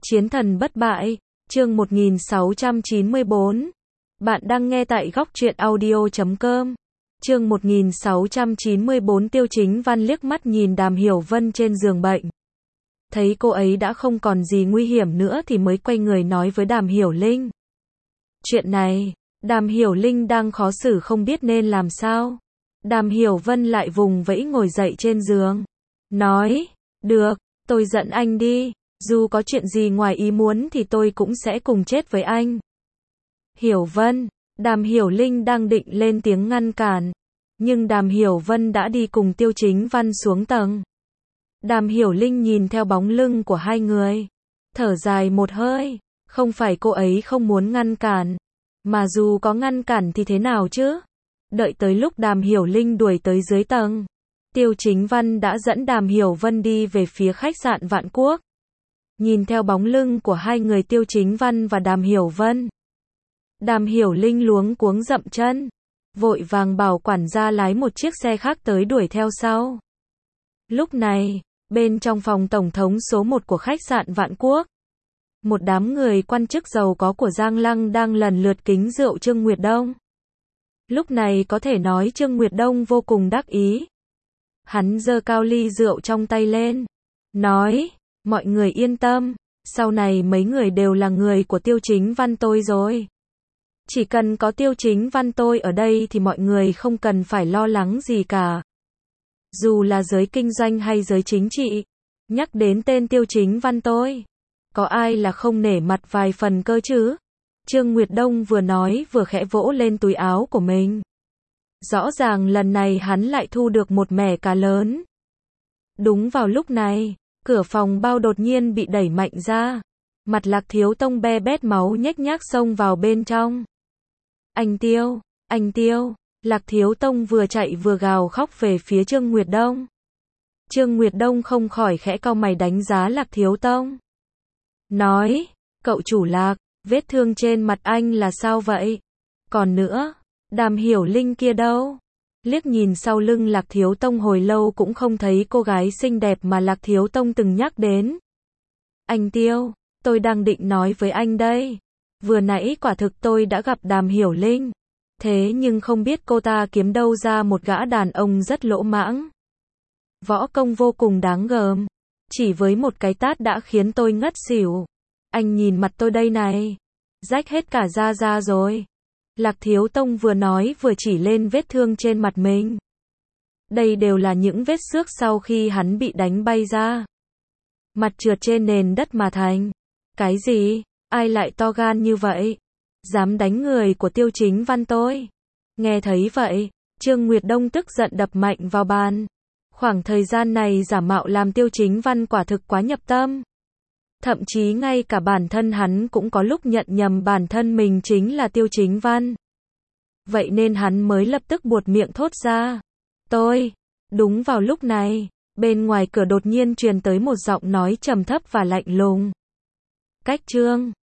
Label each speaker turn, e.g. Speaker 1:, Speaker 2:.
Speaker 1: Chiến thần bất bại, chương 1694. Bạn đang nghe tại góc truyện audio.com. Chương 1694. Tiêu Chính Văn liếc mắt nhìn Đàm Hiểu Vân trên giường bệnh. Thấy cô ấy đã không còn gì nguy hiểm nữa thì mới quay người nói với Đàm Hiểu Linh. Chuyện này, Đàm Hiểu Linh đang khó xử không biết nên làm sao. Đàm Hiểu Vân lại vùng vẫy ngồi dậy trên giường. Nói, được, tôi dẫn anh đi. Dù có chuyện gì ngoài ý muốn thì tôi cũng sẽ cùng chết với anh. Hiểu Vân, Đàm Hiểu Linh đang định lên tiếng ngăn cản. Nhưng Đàm Hiểu Vân đã đi cùng Tiêu Chính Văn xuống tầng. Đàm Hiểu Linh nhìn theo bóng lưng của hai người. Thở dài một hơi. Không phải cô ấy không muốn ngăn cản. Mà dù có ngăn cản thì thế nào chứ? Đợi tới lúc Đàm Hiểu Linh đuổi tới dưới tầng. Tiêu Chính Văn đã dẫn Đàm Hiểu Vân đi về phía khách sạn Vạn Quốc. Nhìn theo bóng lưng của hai người Tiêu Chính Văn và Đàm Hiểu Vân. Đàm Hiểu Linh luống cuống dậm chân. Vội vàng bảo quản gia lái một chiếc xe khác tới đuổi theo sau. Lúc này, bên trong phòng tổng thống số 1 của khách sạn Vạn Quốc. Một đám người quan chức giàu có của Giang Lăng đang lần lượt kính rượu Trương Nguyệt Đông. Lúc này có thể nói Trương Nguyệt Đông vô cùng đắc ý. Hắn giơ cao ly rượu trong tay lên. Nói, mọi người yên tâm, sau này mấy người đều là người của Tiêu Chính Văn tôi rồi. Chỉ cần có Tiêu Chính Văn tôi ở đây thì mọi người không cần phải lo lắng gì cả. Dù là giới kinh doanh hay giới chính trị, nhắc đến tên Tiêu Chính Văn tôi, có ai là không nể mặt vài phần cơ chứ? Trương Nguyệt Đông vừa nói vừa khẽ vỗ lên túi áo của mình. Rõ ràng lần này hắn lại thu được một mẻ cá lớn. Đúng vào lúc này, cửa phòng bao đột nhiên bị đẩy mạnh ra. Mặt Lạc Thiếu Tông be bét máu nhếch nhác xông vào bên trong. Anh Tiêu, Lạc Thiếu Tông vừa chạy vừa gào khóc về phía Trương Nguyệt Đông. Trương Nguyệt Đông không khỏi khẽ cau mày đánh giá Lạc Thiếu Tông. Nói, cậu chủ Lạc, vết thương trên mặt anh là sao vậy? Còn nữa, Đàm Hiểu Linh kia đâu? Liếc nhìn sau lưng Lạc Thiếu Tông hồi lâu cũng không thấy cô gái xinh đẹp mà Lạc Thiếu Tông từng nhắc đến. Anh Tiêu, tôi đang định nói với anh đây. Vừa nãy quả thực tôi đã gặp Đàm Hiểu Linh. Thế nhưng không biết cô ta kiếm đâu ra một gã đàn ông rất lỗ mãng. Võ công vô cùng đáng gờm. Chỉ với một cái tát đã khiến tôi ngất xỉu. Anh nhìn mặt tôi đây này. Rách hết cả da rồi. Lạc Thiếu Tông vừa nói vừa chỉ lên vết thương trên mặt mình. Đây đều là những vết xước sau khi hắn bị đánh bay ra. Mặt trượt trên nền đất mà thành. Cái gì? Ai lại to gan như vậy? Dám đánh người của Tiêu Chính Văn tôi. Nghe thấy vậy, Trương Nguyệt Đông tức giận đập mạnh vào bàn. Khoảng thời gian này giả mạo làm Tiêu Chính Văn quả thực quá nhập tâm. Thậm chí ngay cả bản thân hắn cũng có lúc nhận nhầm bản thân mình chính là Tiêu Chính Văn. Vậy nên hắn mới lập tức buột miệng thốt ra. Tôi. Đúng vào lúc này, bên ngoài cửa đột nhiên truyền tới một giọng nói trầm thấp và lạnh lùng. Cách Trương.